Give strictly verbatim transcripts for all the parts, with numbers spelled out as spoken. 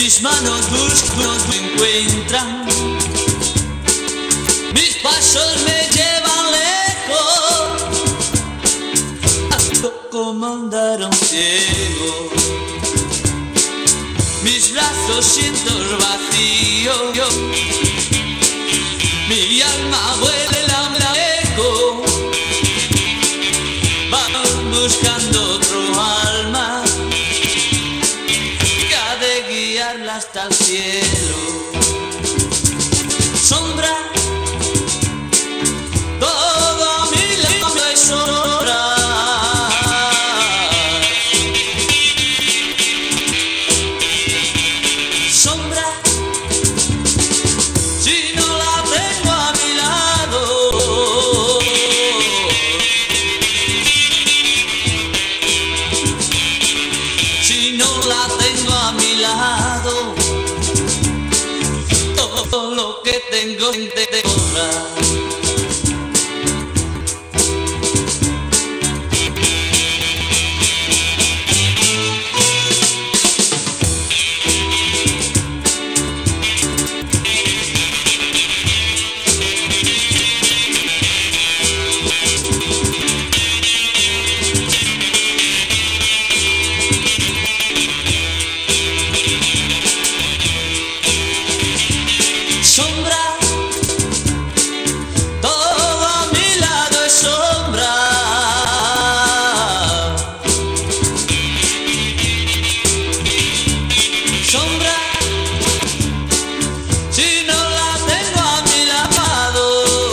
Mis manos buscan, me encuentran, mis pasos me llevan lejos, ando como andar un ciego. Mis brazos siento el vacío, mi alma huele el hambre, van buscando otro alma que ha de guiarla hasta el cielo. Sombra, todo a mi lado es sombra. Sombra, si no la tengo a mi lado. Si no la tengo a mi lado, todo lo que tengo te sobra. Sombra, todo a mi lado es sombra. Sombra, si no la tengo a mi lado.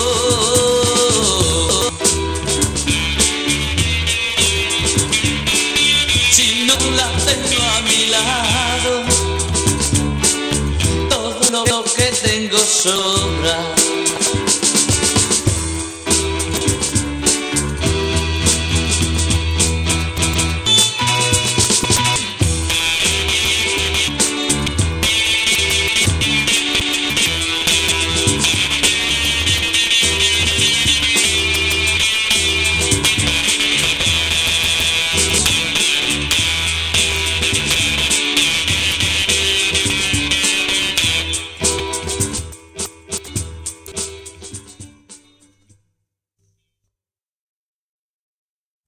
Si no la tengo a mi lado, todo lo que tengo sobra.